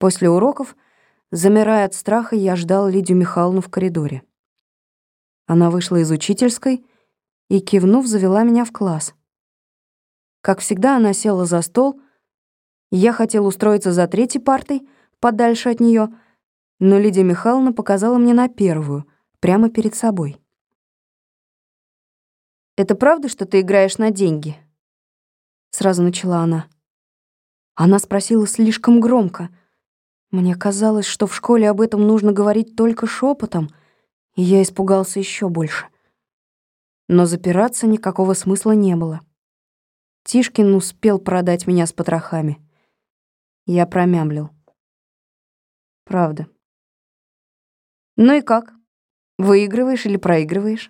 После уроков, замирая от страха, я ждал Лидию Михайловну в коридоре. Она вышла из учительской и, кивнув, завела меня в класс. Как всегда, она села за стол, и я хотел устроиться за третьей партой, подальше от нее, но Лидия Михайловна показала мне на первую, прямо перед собой. «Это правда, что ты играешь на деньги?» Сразу начала она. Она спросила слишком громко. Мне казалось, что в школе об этом нужно говорить только шепотом, и я испугался еще больше. Но запираться никакого смысла не было. Тишкин успел продать меня с потрохами. Я промямлил. Правда. Ну и как? Выигрываешь или проигрываешь?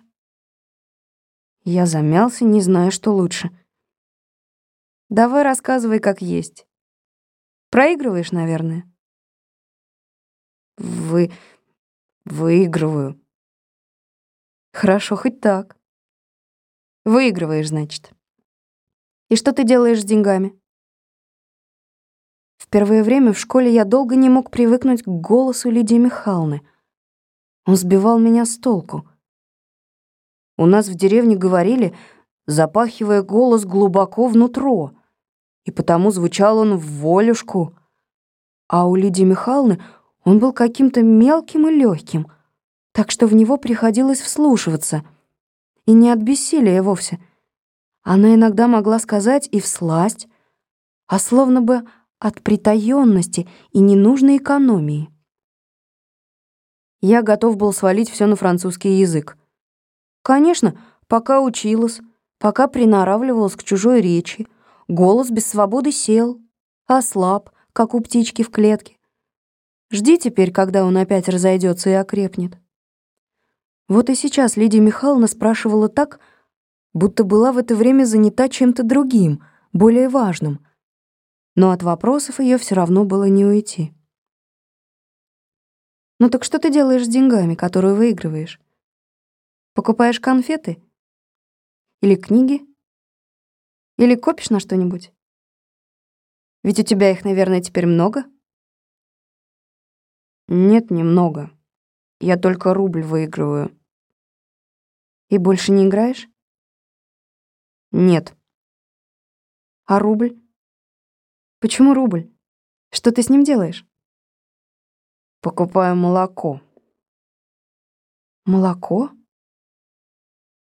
Я замялся, не зная, что лучше. Давай рассказывай, как есть. Проигрываешь, наверное? Выигрываю. Хорошо, хоть так. Выигрываешь, значит. И что ты делаешь с деньгами? В первое время в школе я долго не мог привыкнуть к голосу Лидии Михайловны. Он сбивал меня с толку. У нас в деревне говорили, запахивая голос глубоко внутрь, и потому звучал он в волюшку. А у Лидии Михайловны он был каким-то мелким и легким, так что в него приходилось вслушиваться. И не от бессилия вовсе. Она иногда могла сказать и всласть, а словно бы от притаённости и ненужной экономии. Я готов был свалить все на французский язык. Конечно, пока училась, пока приноравливалась к чужой речи, голос без свободы сел, ослаб, как у птички в клетке. Жди теперь, когда он опять разойдется и окрепнет. Вот и сейчас Лидия Михайловна спрашивала так, будто была в это время занята чем-то другим, более важным. Но от вопросов ее все равно было не уйти. «Ну так что ты делаешь с деньгами, которые выигрываешь? Покупаешь конфеты? Или книги? Или копишь на что-нибудь? Ведь у тебя их, наверное, теперь много?» «Нет, немного. Я только рубль выигрываю». «И больше не играешь?» «Нет». «А рубль? Почему рубль? Что ты с ним делаешь?» «Покупаю молоко». «Молоко?»